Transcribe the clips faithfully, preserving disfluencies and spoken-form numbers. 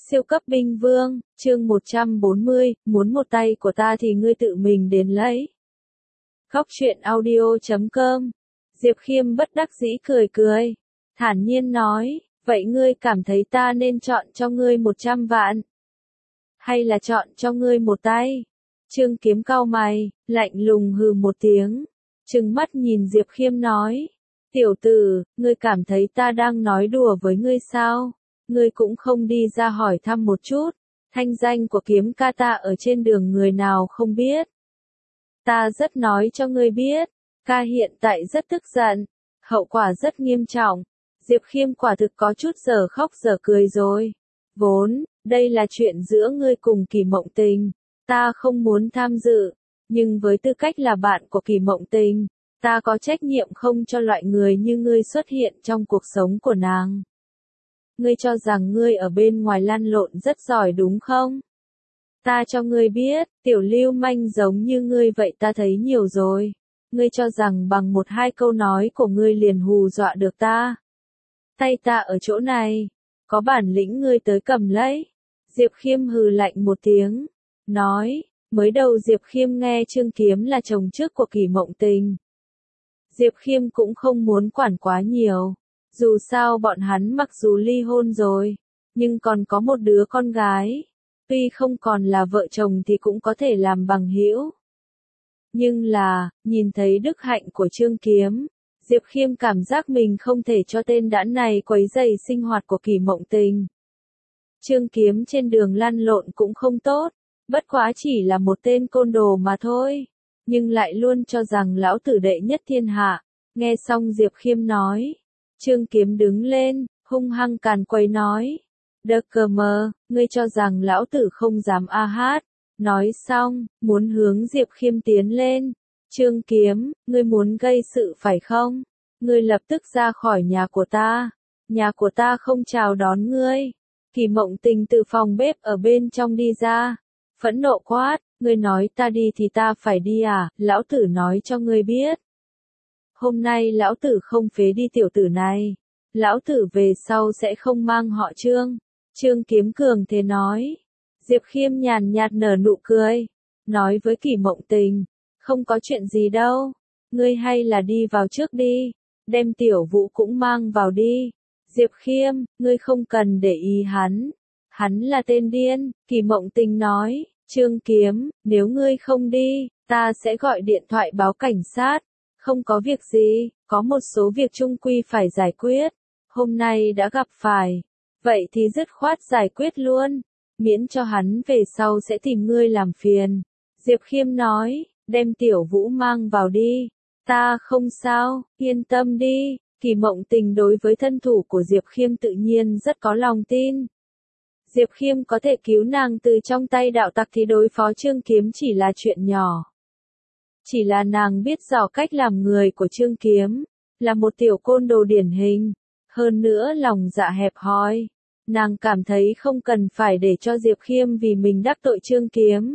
Siêu cấp binh vương, chương một trăm bốn mươi, muốn một tay của ta thì ngươi tự mình đến lấy. Góc truyện audio chấm com. Diệp Khiêm bất đắc dĩ cười cười, thản nhiên nói, vậy ngươi cảm thấy ta nên chọn cho ngươi một trăm vạn? Hay là chọn cho ngươi một tay? Trương Kiếm cau mày, lạnh lùng hừ một tiếng, trừng mắt nhìn Diệp Khiêm nói, tiểu tử, ngươi cảm thấy ta đang nói đùa với ngươi sao? Ngươi cũng không đi ra hỏi thăm một chút, thanh danh của Kiếm ca ta ở trên đường người nào không biết. Ta rất nói cho ngươi biết, ca hiện tại rất tức giận, hậu quả rất nghiêm trọng. Diệp Khiêm quả thực có chút giờ khóc giờ cười rồi. Vốn, đây là chuyện giữa ngươi cùng Kỳ Mộng Tình, ta không muốn tham dự, nhưng với tư cách là bạn của Kỳ Mộng Tình, ta có trách nhiệm không cho loại người như ngươi xuất hiện trong cuộc sống của nàng. Ngươi cho rằng ngươi ở bên ngoài lăn lộn rất giỏi đúng không? Ta cho ngươi biết, tiểu lưu manh giống như ngươi vậy ta thấy nhiều rồi. Ngươi cho rằng bằng một hai câu nói của ngươi liền hù dọa được ta. Tay ta ở chỗ này, có bản lĩnh ngươi tới cầm lấy. Diệp Khiêm hừ lạnh một tiếng, nói, mới đầu Diệp Khiêm nghe Trương Kiếm là chồng trước của Kỳ Mộng Tình. Diệp Khiêm cũng không muốn quản quá nhiều. Dù sao bọn hắn mặc dù ly hôn rồi, nhưng còn có một đứa con gái. Tuy không còn là vợ chồng thì cũng có thể làm bằng hữu. Nhưng là, nhìn thấy đức hạnh của Trương Kiếm, Diệp Khiêm cảm giác mình không thể cho tên đãn này quấy rầy sinh hoạt của Kỳ Mộng Tình. Trương Kiếm trên đường lăn lộn cũng không tốt, bất quá chỉ là một tên côn đồ mà thôi, nhưng lại luôn cho rằng lão tử đệ nhất thiên hạ. Nghe xong Diệp Khiêm nói, Trương Kiếm đứng lên, hung hăng càn quấy nói, đơ cờ mờ, ngươi cho rằng lão tử không dám a hát. Nói xong, muốn hướng Diệp Khiêm tiến lên. Trương Kiếm, ngươi muốn gây sự phải không? Ngươi lập tức ra khỏi nhà của ta. Nhà của ta không chào đón ngươi. Kỳ Mộng Tình từ phòng bếp ở bên trong đi ra. Phẫn nộ quát, ngươi nói ta đi thì ta phải đi à? Lão tử nói cho ngươi biết. Hôm nay lão tử không phế đi tiểu tử này. Lão tử về sau sẽ không mang họ Trương. Trương Kiếm cường thế nói. Diệp Khiêm nhàn nhạt nở nụ cười, nói với Kỳ Mộng Tình, không có chuyện gì đâu, ngươi hay là đi vào trước đi, đem tiểu Vũ cũng mang vào đi. Diệp Khiêm, ngươi không cần để ý hắn, hắn là tên điên. Kỳ Mộng Tình nói, Trương Kiếm, nếu ngươi không đi, ta sẽ gọi điện thoại báo cảnh sát. Không có việc gì, có một số việc chung quy phải giải quyết, hôm nay đã gặp phải, vậy thì dứt khoát giải quyết luôn. Miễn cho hắn về sau sẽ tìm ngươi làm phiền. Diệp Khiêm nói, đem tiểu Vũ mang vào đi. Ta không sao, yên tâm đi. Kỳ Mộng Tình đối với thân thủ của Diệp Khiêm tự nhiên rất có lòng tin. Diệp Khiêm có thể cứu nàng từ trong tay đạo tặc thì đối phó Trương Kiếm chỉ là chuyện nhỏ. Chỉ là nàng biết rõ cách làm người của Trương Kiếm, là một tiểu côn đồ điển hình, hơn nữa lòng dạ hẹp hòi. Nàng cảm thấy không cần phải để cho Diệp Khiêm vì mình đắc tội Trương Kiếm.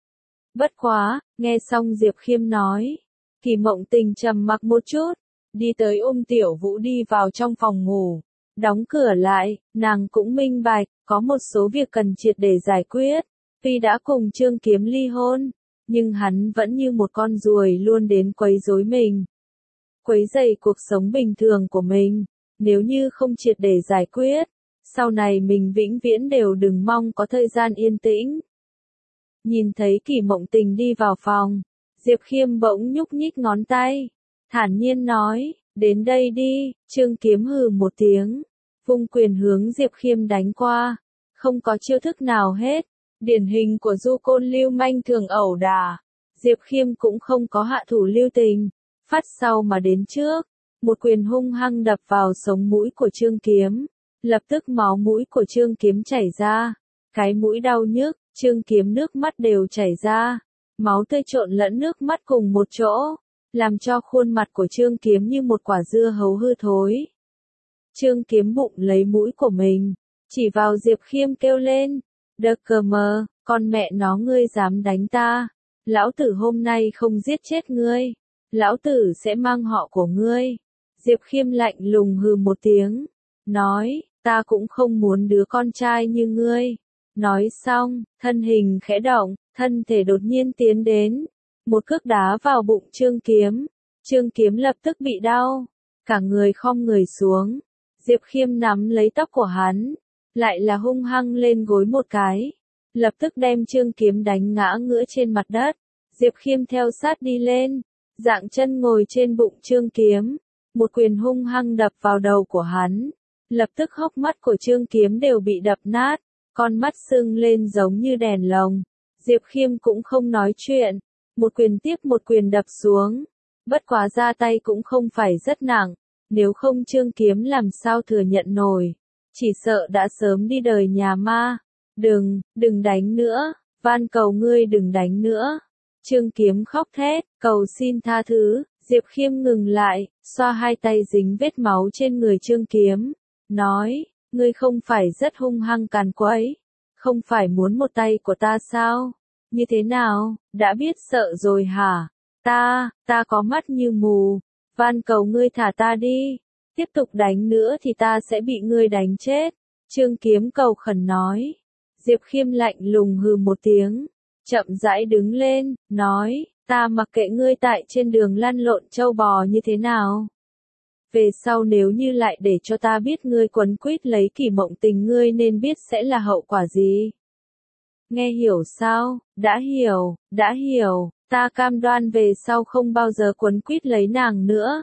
Bất quá, nghe xong Diệp Khiêm nói, Kỳ Mộng Tình trầm mặc một chút, đi tới ôm tiểu Vũ đi vào trong phòng ngủ, đóng cửa lại. Nàng cũng minh bạch, có một số việc cần triệt để giải quyết. Tuy đã cùng Trương Kiếm ly hôn, nhưng hắn vẫn như một con ruồi luôn đến quấy rối mình, quấy rầy cuộc sống bình thường của mình. Nếu như không triệt để giải quyết, sau này mình vĩnh viễn đều đừng mong có thời gian yên tĩnh. Nhìn thấy Kỳ Mộng Tình đi vào phòng, Diệp Khiêm bỗng nhúc nhích ngón tay, thản nhiên nói, đến đây đi. Trương Kiếm hừ một tiếng, vung quyền hướng Diệp Khiêm đánh qua, không có chiêu thức nào hết, điển hình của du côn lưu manh thường ẩu đả. Diệp Khiêm cũng không có hạ thủ lưu tình, phát sau mà đến trước, một quyền hung hăng đập vào sống mũi của Trương Kiếm. Lập tức máu mũi của Trương Kiếm chảy ra, cái mũi đau nhức, Trương Kiếm nước mắt đều chảy ra, máu tươi trộn lẫn nước mắt cùng một chỗ, làm cho khuôn mặt của Trương Kiếm như một quả dưa hấu hư thối. Trương Kiếm bụng lấy mũi của mình, chỉ vào Diệp Khiêm kêu lên, đơ cờ mờ, con mẹ nó ngươi dám đánh ta, lão tử hôm nay không giết chết ngươi, lão tử sẽ mang họ của ngươi. Diệp Khiêm lạnh lùng hừ một tiếng, nói, ta cũng không muốn đứa con trai như ngươi. Nói xong, thân hình khẽ động, thân thể đột nhiên tiến đến, một cước đá vào bụng Trương Kiếm. Trương Kiếm lập tức bị đau, cả người khom người xuống. Diệp Khiêm nắm lấy tóc của hắn, lại là hung hăng lên gối một cái, lập tức đem Trương Kiếm đánh ngã ngửa trên mặt đất. Diệp Khiêm theo sát đi lên, dạng chân ngồi trên bụng Trương Kiếm, một quyền hung hăng đập vào đầu của hắn. Lập tức hốc mắt của Trương Kiếm đều bị đập nát, con mắt sưng lên giống như đèn lồng. Diệp Khiêm cũng không nói chuyện, một quyền tiếp một quyền đập xuống. Bất quá ra tay cũng không phải rất nặng, nếu không Trương Kiếm làm sao thừa nhận nổi, chỉ sợ đã sớm đi đời nhà ma. Đừng, đừng đánh nữa, van cầu ngươi đừng đánh nữa. Trương Kiếm khóc thét, cầu xin tha thứ. Diệp Khiêm ngừng lại, xoa hai tay dính vết máu trên người Trương Kiếm, nói, ngươi không phải rất hung hăng càn quấy, không phải muốn một tay của ta sao? Như thế nào, đã biết sợ rồi hả? Ta, ta có mắt như mù, van cầu ngươi thả ta đi, tiếp tục đánh nữa thì ta sẽ bị ngươi đánh chết. Trương Kiếm cầu khẩn nói. Diệp Khiêm lạnh lùng hừ một tiếng, chậm rãi đứng lên, nói, ta mặc kệ ngươi tại trên đường lăn lộn trâu bò như thế nào. Về sau nếu như lại để cho ta biết ngươi quấn quýt lấy Kỷ Mộng Tình, ngươi nên biết sẽ là hậu quả gì. Nghe hiểu sao? Đã hiểu, đã hiểu, ta cam đoan về sau không bao giờ quấn quýt lấy nàng nữa.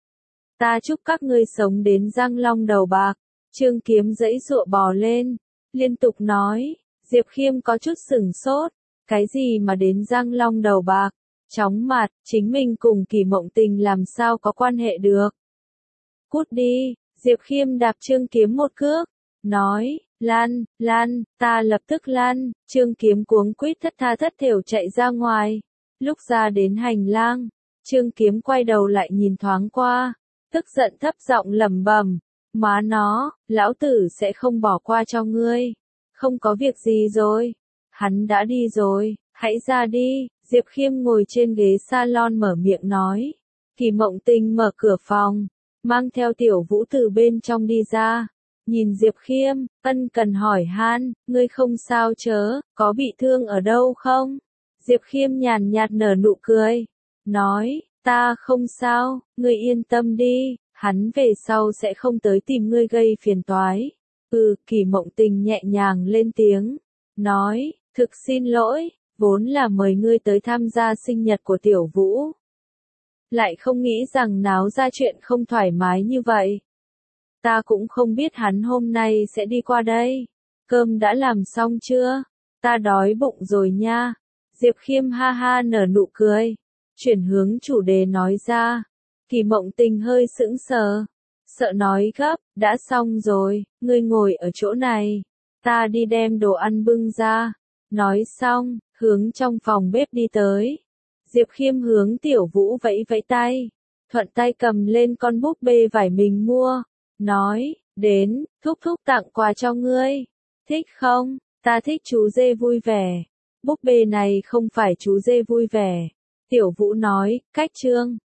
Ta chúc các ngươi sống đến răng long đầu bạc. Trương Kiếm giãy giụa bò lên, liên tục nói. Diệp Khiêm có chút sửng sốt, cái gì mà đến răng long đầu bạc? Chóng mặt, chính mình cùng Kỷ Mộng Tình làm sao có quan hệ được? Cút đi. Diệp Khiêm đạp Trương Kiếm một cước, nói, lan, lan, ta lập tức lan. Trương Kiếm cuống quýt thất tha thất thểu chạy ra ngoài. Lúc ra đến hành lang, Trương Kiếm quay đầu lại nhìn thoáng qua, tức giận thấp giọng lẩm bẩm, má nó, lão tử sẽ không bỏ qua cho ngươi. Không có việc gì rồi, hắn đã đi rồi, hãy ra đi. Diệp Khiêm ngồi trên ghế salon mở miệng nói. Kỷ Mộng Tình mở cửa phòng, mang theo Tiểu Vũ từ bên trong đi ra, nhìn Diệp Khiêm, ân cần hỏi han, ngươi không sao chớ, có bị thương ở đâu không? Diệp Khiêm nhàn nhạt nở nụ cười, nói, ta không sao, ngươi yên tâm đi, hắn về sau sẽ không tới tìm ngươi gây phiền toái. Ừ, Kỷ Mộng Tình nhẹ nhàng lên tiếng, nói, thực xin lỗi, vốn là mời ngươi tới tham gia sinh nhật của Tiểu Vũ. Lại không nghĩ rằng náo ra chuyện không thoải mái như vậy. Ta cũng không biết hắn hôm nay sẽ đi qua đây. Cơm đã làm xong chưa? Ta đói bụng rồi nha. Diệp Khiêm ha ha nở nụ cười, chuyển hướng chủ đề nói ra. Kỷ Mộng Tình hơi sững sờ, sợ nói gấp, đã xong rồi, ngươi ngồi ở chỗ này, ta đi đem đồ ăn bưng ra. Nói xong, hướng trong phòng bếp đi tới. Diệp Khiêm hướng Tiểu Vũ vẫy vẫy tay, thuận tay cầm lên con búp bê vải mình mua, nói, đến, thúc thúc tặng quà cho ngươi, thích không? Ta thích chú dê vui vẻ. Búp bê này không phải chú dê vui vẻ. Tiểu Vũ nói, cách Trương